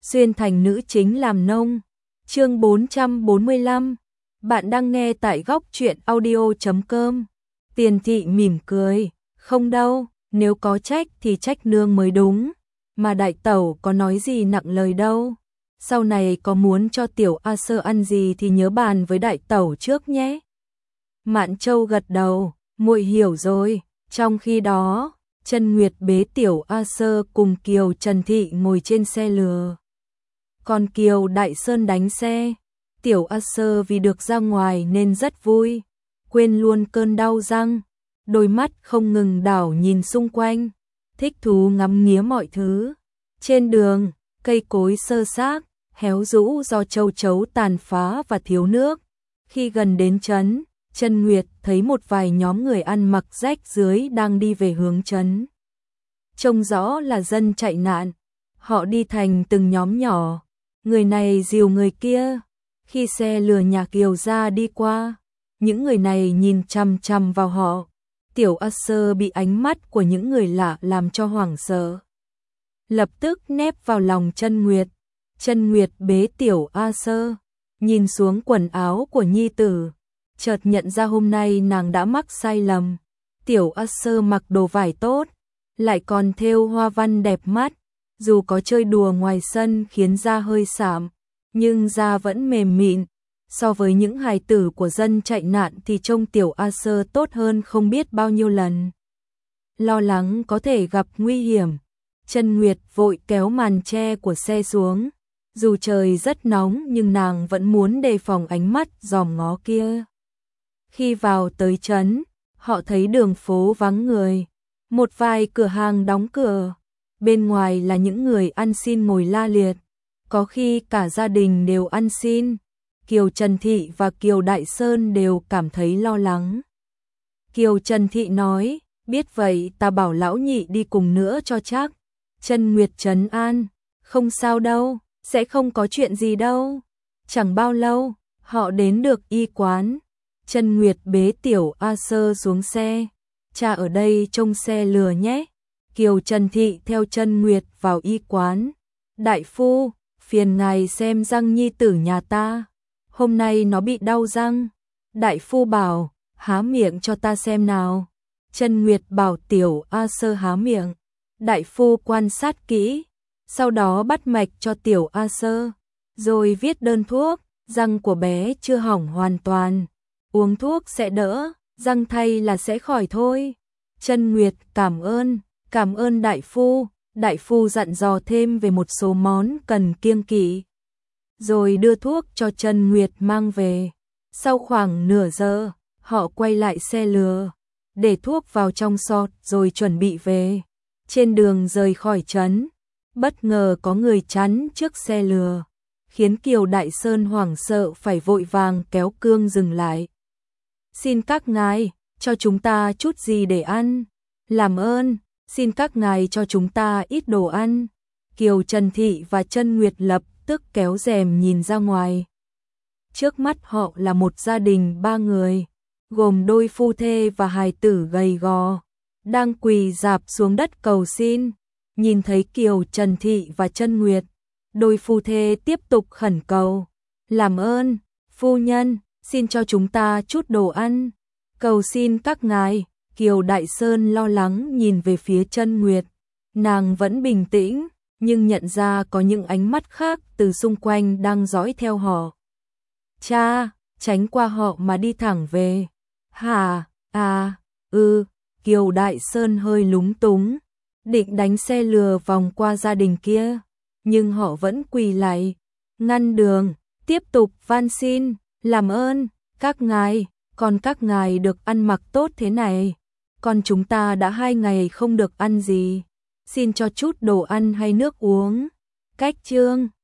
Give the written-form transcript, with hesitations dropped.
xuyên thành nữ chính làm nông. Chương 445. Bạn đang nghe tại góc truyện audio.com. Tiền thị mỉm cười, không đâu, nếu có trách thì trách nương mới đúng, mà đại tẩu có nói gì nặng lời đâu. Sau này có muốn cho tiểu A Sơ ăn gì thì nhớ bàn với đại tẩu trước nhé. Mạn Châu gật đầu, muội hiểu rồi. Trong khi đó, Chân Nguyệt bế tiểu A Sơ cùng Kiều Trần Thị ngồi trên xe lừa. Còn Kiều Đại Sơn đánh xe. Tiểu A Sơ vì được ra ngoài nên rất vui, quên luôn cơn đau răng, đôi mắt không ngừng đảo nhìn xung quanh, thích thú ngắm nghía mọi thứ. Trên đường, cây cối xơ xác, héo rũ do châu chấu tàn phá và thiếu nước. Khi gần đến trấn, Chân Nguyệt thấy một vài nhóm người ăn mặc rách rưới đang đi về hướng trấn. Trông rõ là dân chạy nạn, họ đi thành từng nhóm nhỏ, người này dìu người kia. Khi xe lừa nhà Kiều gia đi qua, những người này nhìn chằm chằm vào họ. Tiểu A Sơ bị ánh mắt của những người lạ làm cho hoảng sợ, lập tức nép vào lòng Chân Nguyệt. Chân Nguyệt bế tiểu A Sơ, nhìn xuống quần áo của nhi tử, chợt nhận ra hôm nay nàng đã mắc sai lầm. Tiểu A Sơ mặc đồ vải tốt, lại còn thêu hoa văn đẹp mắt, dù có chơi đùa ngoài sân khiến da hơi sạm, nhưng da vẫn mềm mịn. So với những hài tử của dân chạy nạn thì trông tiểu A Sơ tốt hơn không biết bao nhiêu lần. Lo lắng có thể gặp nguy hiểm, Chân Nguyệt vội kéo màn che của xe xuống. Dù trời rất nóng nhưng nàng vẫn muốn đề phòng ánh mắt dòm ngó kia. Khi vào tới trấn, họ thấy đường phố vắng người, một vài cửa hàng đóng cửa, bên ngoài là những người ăn xin ngồi la liệt, có khi cả gia đình đều ăn xin. Kiều Trần Thị và Kiều Đại Sơn đều cảm thấy lo lắng. Kiều Trần Thị nói, biết vậy ta bảo lão nhị đi cùng nữa cho chắc. Chân Nguyệt trấn an, không sao đâu, sẽ không có chuyện gì đâu. Chẳng bao lâu, họ đến được y quán. Chân Nguyệt bế tiểu A Sơ xuống xe, cha ở đây trông xe lừa nhé. Kiều Trần Thị theo Chân Nguyệt vào y quán. Đại phu, phiền ngài xem răng nhi tử nhà ta, hôm nay nó bị đau răng. Đại phu bảo, há miệng cho ta xem nào. Chân Nguyệt bảo tiểu A Sơ há miệng. Đại phu quan sát kỹ, sau đó bắt mạch cho tiểu A Sơ, rồi viết đơn thuốc. Răng của bé chưa hỏng hoàn toàn, uống thuốc sẽ đỡ, răng thay là sẽ khỏi thôi. Chân Nguyệt cảm ơn đại phu. Đại phu dặn dò thêm về một số món cần kiêng kỵ, rồi đưa thuốc cho Chân Nguyệt mang về. Sau khoảng nửa giờ, họ quay lại xe lừa, để thuốc vào trong sọt rồi chuẩn bị về. Trên đường rời khỏi trấn, bất ngờ có người chắn trước xe lừa, khiến Kiều Đại Sơn hoảng sợ phải vội vàng kéo cương dừng lại. Xin các ngài, cho chúng ta chút gì để ăn. Làm ơn, xin các ngài cho chúng ta ít đồ ăn. Kiều Trần Thị và Chân Nguyệt lập tức kéo rèm nhìn ra ngoài. Trước mắt họ là một gia đình 3 người, gồm đôi phu thê và hài tử gầy gò, đang quỳ rạp xuống đất cầu xin. Nhìn thấy Kiều Trần Thị và Chân Nguyệt, đôi phu thê tiếp tục khẩn cầu, làm ơn, phu nhân, xin cho chúng ta chút đồ ăn, cầu xin các ngài. Kiều Đại Sơn lo lắng nhìn về phía Chân Nguyệt, nàng vẫn bình tĩnh, nhưng nhận ra có những ánh mắt khác từ xung quanh đang dõi theo họ. Cha, tránh qua họ mà đi thẳng về. Hả, Kiều Đại Sơn hơi lúng túng, định đánh xe lừa vòng qua gia đình kia, nhưng họ vẫn quỳ lại, ngăn đường, tiếp tục van xin, làm ơn, các ngài, con các ngài được ăn mặc tốt thế này, con chúng ta đã 2 ngày không được ăn gì, xin cho chút đồ ăn hay nước uống. Cách chương